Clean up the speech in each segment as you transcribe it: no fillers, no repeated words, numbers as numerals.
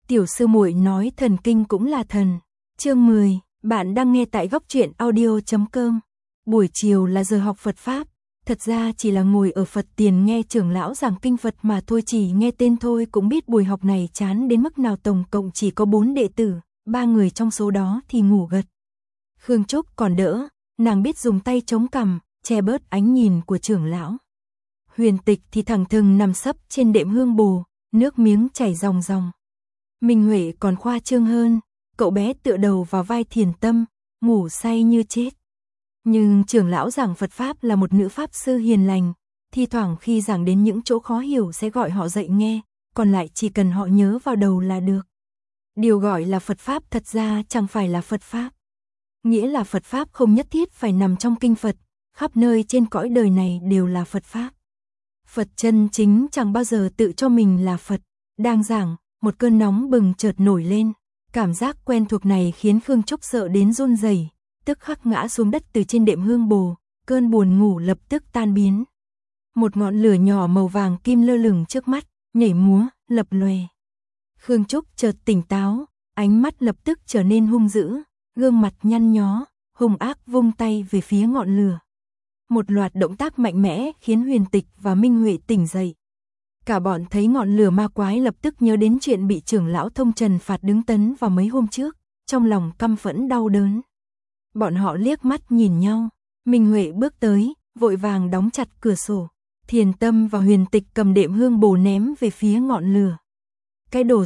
Tiểu sư muội nói thần kinh cũng là thần. Chương 10, bạn đang nghe tại góc truyện audio.com. Buổi chiều là giờ học Phật Pháp, thật ra chỉ là ngồi ở Phật tiền nghe trưởng lão giảng kinh Phật mà thôi, chỉ nghe tên thôi cũng biết buổi học này chán đến mức nào. Tổng cộng chỉ có 4 đệ tử, 3 người trong số đó thì ngủ gật. Khương Trúc còn đỡ, nàng biết dùng tay chống cằm, che bớt ánh nhìn của trưởng lão. Huyền Tịch thì thẳng thừng nằm sấp trên đệm hương bồ, nước miếng chảy ròng ròng. Minh Huệ còn khoa trương hơn, cậu bé tựa đầu vào vai Thiền Tâm, ngủ say như chết. Nhưng trưởng lão giảng Phật Pháp là một nữ pháp sư hiền lành, thi thoảng khi giảng đến những chỗ khó hiểu sẽ gọi họ dậy nghe, còn lại chỉ cần họ nhớ vào đầu là được. Điều gọi là Phật Pháp thật ra chẳng phải là Phật Pháp. Nghĩa là Phật Pháp không nhất thiết phải nằm trong kinh Phật, khắp nơi trên cõi đời này đều là Phật Pháp. Phật chân chính chẳng bao giờ tự cho mình là Phật. Đang giảng, một cơn nóng bừng chợt nổi lên, cảm giác quen thuộc này khiến Khương Trúc sợ đến run rẩy, tức khắc ngã xuống đất từ trên đệm hương bồ, cơn buồn ngủ lập tức tan biến. Một ngọn lửa nhỏ màu vàng kim lơ lửng trước mắt, nhảy múa, lập lòe. Khương Trúc chợt tỉnh táo, ánh mắt lập tức trở nên hung dữ, gương mặt nhăn nhó, hung ác vung tay về phía ngọn lửa. Một loạt động tác mạnh mẽ khiến Huyền Tịch và Minh Huệ tỉnh dậy. Cả bọn thấy ngọn lửa ma quái lập tức nhớ đến chuyện bị trưởng lão Thông Trần phạt đứng tấn vào mấy hôm trước, trong lòng căm phẫn đau đớn. Bọn họ liếc mắt nhìn nhau, Minh Huệ bước tới, vội vàng đóng chặt cửa sổ. Thiền Tâm và Huyền Tịch cầm đệm hương bồ ném về phía ngọn lửa. Cái đồ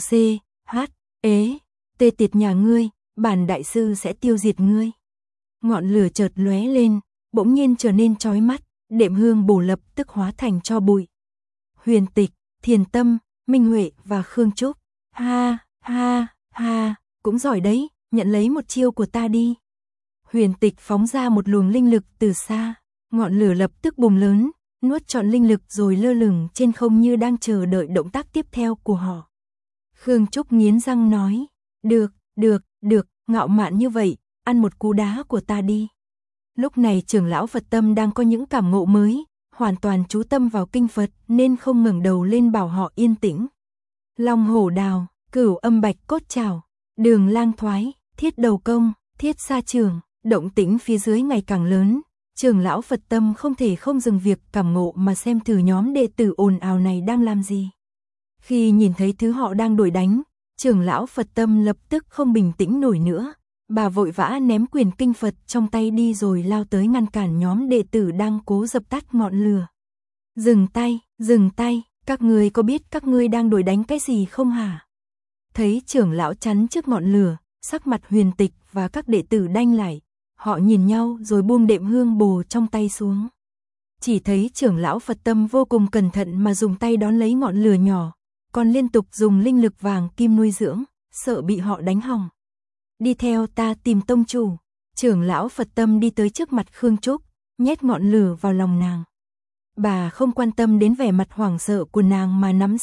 tê tiệt nhà ngươi, bản đại sư sẽ tiêu diệt ngươi. Ngọn lửa chợt lóe lên, bỗng nhiên trở nên chói mắt, đệm hương bồ lập tức hóa thành tro bụi. Huyền Tịch, Thiền Tâm, Minh Huệ và Khương Trúc, ha, cũng giỏi đấy, nhận lấy một chiêu của ta đi. Huyền Tịch phóng ra một luồng linh lực từ xa, ngọn lửa lập tức bùng lớn, nuốt trọn linh lực rồi lơ lửng trên không như đang chờ đợi động tác tiếp theo của họ. Khương Trúc nghiến răng nói, được, ngạo mạn như vậy, ăn một cú đá của ta đi. Lúc này trưởng lão Phật Tâm đang có những cảm ngộ mới, hoàn toàn chú tâm vào kinh Phật nên không ngẩng đầu lên bảo họ yên tĩnh. Long hổ đào, cửu âm bạch cốt trảo, đường lang thoái, thiết đầu công, thiết sa trường, động tĩnh phía dưới ngày càng lớn. Trưởng lão Phật Tâm không thể không dừng việc cảm ngộ mà xem thử nhóm đệ tử ồn ào này đang làm gì. Khi nhìn thấy thứ họ đang đuổi đánh, trưởng lão Phật Tâm lập tức không bình tĩnh nổi nữa. Bà vội vã ném quyển kinh Phật trong tay đi rồi lao tới ngăn cản nhóm đệ tử đang cố dập tắt ngọn lửa. Dừng tay, các ngươi có biết các ngươi đang đuổi đánh cái gì không hả? Thấy trưởng lão chắn trước ngọn lửa, sắc mặt Huyền Tịch và các đệ tử đanh lại. Họ nhìn nhau rồi buông đệm hương bồ trong tay xuống. Chỉ thấy trưởng lão Phật Tâm vô cùng cẩn thận mà dùng tay đón lấy ngọn lửa nhỏ, còn liên tục dùng linh lực vàng kim nuôi dưỡng, sợ bị họ đánh hỏng. Đi theo ta tìm tông chủ. Trưởng lão Phật Tâm đi tới trước mặt Khương Trúc, nhét ngọn lửa vào lòng nàng. Bà không quan tâm đến vẻ mặt hoảng sợ của nàng mà nắm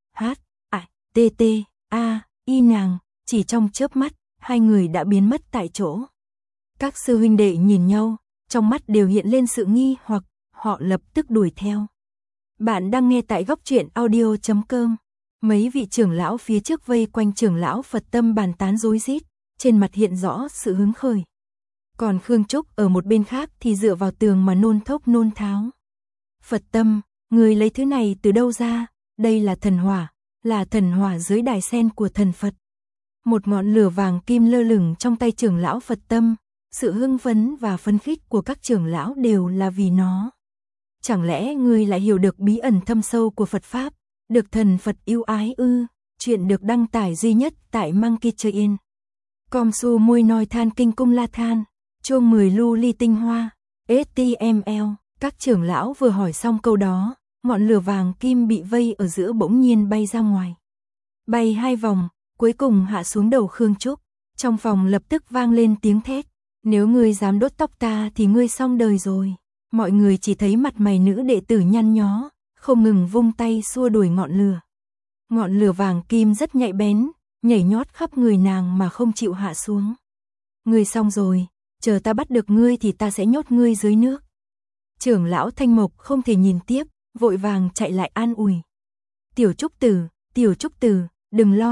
I nàng, chỉ trong chớp mắt, hai người đã biến mất tại chỗ. Các sư huynh đệ nhìn nhau, trong mắt đều hiện lên sự nghi hoặc, họ lập tức đuổi theo. Bạn đang nghe tại góc truyện audio.com. Mấy vị trưởng lão phía trước vây quanh trưởng lão Phật Tâm bàn tán rối rít, trên mặt hiện rõ sự hứng khởi. Còn Khương Trúc ở một bên khác thì dựa vào tường mà nôn thốc nôn tháo. Phật Tâm, người lấy thứ này từ đâu ra? Đây là thần hỏa dưới đài sen của thần Phật. Một ngọn lửa vàng kim lơ lửng trong tay trưởng lão Phật Tâm, sự hưng phấn và phấn khích của các trưởng lão đều là vì nó. Chẳng lẽ ngươi lại hiểu được bí ẩn thâm sâu của Phật Pháp, được thần Phật yêu ái ư? Chuyện được đăng tải duy nhất tại Monkey Train. Com su môi nói than kinh cung la than, chuông 10 lu ly tinh hoa, HTML. Các trưởng lão vừa hỏi xong câu đó, ngọn lửa vàng kim bị vây ở giữa bỗng nhiên bay ra ngoài. Bay 2 vòng, cuối cùng hạ xuống đầu Khương Trúc. Trong phòng lập tức vang lên tiếng thét, nếu ngươi dám đốt tóc ta thì ngươi xong đời rồi. Mọi người chỉ thấy mặt mày nữ đệ tử nhăn nhó, không ngừng vung tay xua đuổi ngọn lửa. Ngọn lửa vàng kim rất nhạy bén, nhảy nhót khắp người nàng mà không chịu hạ xuống. Ngươi xong rồi, chờ ta bắt được ngươi thì ta sẽ nhốt ngươi dưới nước. Trưởng lão Thanh Mộc không thể nhìn tiếp, vội vàng chạy lại an ủi. Tiểu Trúc Tử, đừng lo,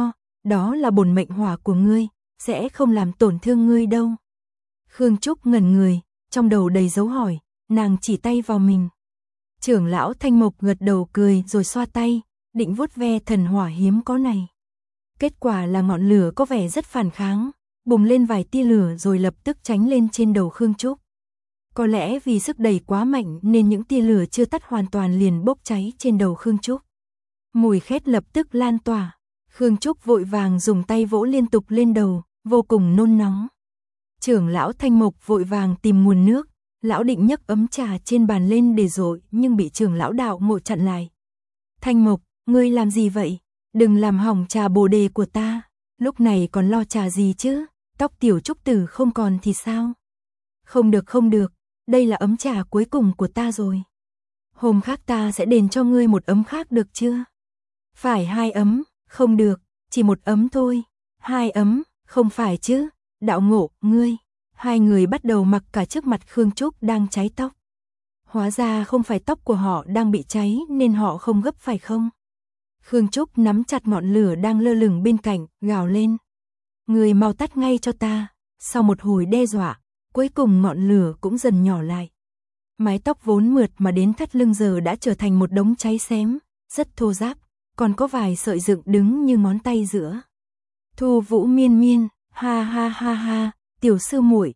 đó là bổn mệnh hỏa của ngươi, sẽ không làm tổn thương ngươi đâu. Khương Trúc ngẩn người, trong đầu đầy dấu hỏi, nàng chỉ tay vào mình. Trưởng lão Thanh Mộc gật đầu cười rồi xoa tay, định vuốt ve thần hỏa hiếm có này. Kết quả là ngọn lửa có vẻ rất phản kháng, bùng lên vài tia lửa rồi lập tức tránh lên trên đầu Khương Trúc. Có lẽ vì sức đẩy quá mạnh nên những tia lửa chưa tắt hoàn toàn liền bốc cháy trên đầu Khương Trúc. Mùi khét lập tức lan tỏa, Khương Trúc vội vàng dùng tay vỗ liên tục lên đầu, vô cùng nôn nóng. Trưởng lão Thanh Mộc vội vàng tìm nguồn nước, lão định nhấc ấm trà trên bàn lên để dội nhưng bị trưởng lão Đạo Ngộ chặn lại. Thanh Mộc, ngươi làm gì vậy? Đừng làm hỏng trà bồ đề của ta, lúc này còn lo trà gì chứ, tóc tiểu Trúc tử không còn thì sao? Không được, đây là ấm trà cuối cùng của ta rồi. Hôm khác ta sẽ đền cho ngươi một ấm khác được chưa? Phải 2 ấm, không được, chỉ 1 ấm thôi. 2 ấm, không phải chứ, Đạo Ngộ, ngươi. Hai người bắt đầu mặc cả trước mặt Khương Trúc đang cháy tóc. Hóa ra không phải tóc của họ đang bị cháy nên họ không gấp phải không? Khương Trúc nắm chặt ngọn lửa đang lơ lửng bên cạnh, gào lên. Người mau tắt ngay cho ta. Sau một hồi đe dọa, cuối cùng ngọn lửa cũng dần nhỏ lại. Mái tóc vốn mượt mà đến thắt lưng giờ đã trở thành một đống cháy xém, rất thô ráp, còn có vài sợi dựng đứng như ngón tay giữa. Thu Vũ miên miên, ha ha ha ha, tiểu sư muội,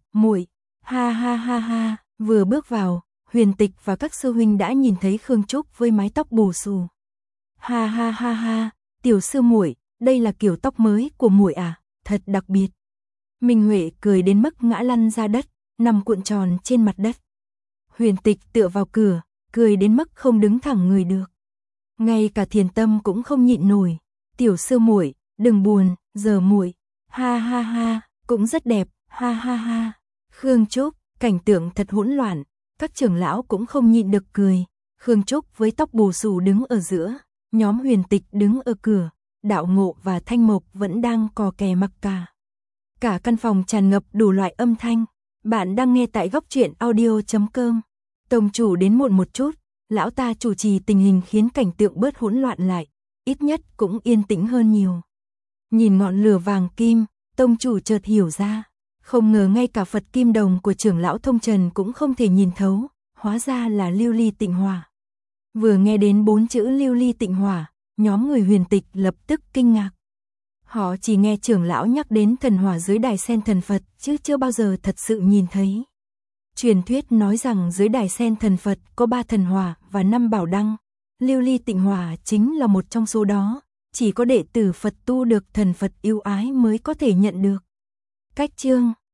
ha ha ha ha, vừa bước vào, Huyền Tịch và các sư huynh đã nhìn thấy Khương Trúc với mái tóc bù xù. Ha ha ha ha, tiểu sư muội, đây là kiểu tóc mới của muội à, thật đặc biệt. Minh Huệ cười đến mức ngã lăn ra đất, nằm cuộn tròn trên mặt đất. Huyền Tịch tựa vào cửa, cười đến mức không đứng thẳng người được. Ngay cả Thiền Tâm cũng không nhịn nổi. Tiểu sư muội, đừng buồn, giờ muội, ha ha ha, cũng rất đẹp, ha ha ha. Khương Trúc, cảnh tượng thật hỗn loạn, các trưởng lão cũng không nhịn được cười. Khương Trúc với tóc bù xù đứng ở giữa, nhóm Huyền Tịch đứng ở cửa, Đạo Ngộ và Thanh Mộc vẫn đang cò kè mặc cả. Cả căn phòng tràn ngập đủ loại âm thanh. Bạn đang nghe tại góc truyện audio.com. Tông chủ đến muộn một chút, lão ta chủ trì tình hình khiến cảnh tượng bớt hỗn loạn lại, ít nhất cũng yên tĩnh hơn nhiều. Nhìn ngọn lửa vàng kim, tông chủ chợt hiểu ra, không ngờ ngay cả Phật Kim Đồng của trưởng lão Thông Trần cũng không thể nhìn thấu, hóa ra là lưu ly tịnh hỏa. Vừa nghe đến 4 chữ lưu ly tịnh hỏa, nhóm người Huyền Tịch lập tức kinh ngạc. Họ chỉ nghe trưởng lão nhắc đến thần hỏa dưới đài sen thần Phật chứ chưa bao giờ thật sự nhìn thấy. Truyền thuyết nói rằng dưới đài sen thần Phật có 3 thần hỏa và 5 bảo đăng. Lưu ly tịnh hỏa chính là một trong số đó, chỉ có đệ tử Phật tu được thần Phật yêu ái mới có thể nhận được. Cách chương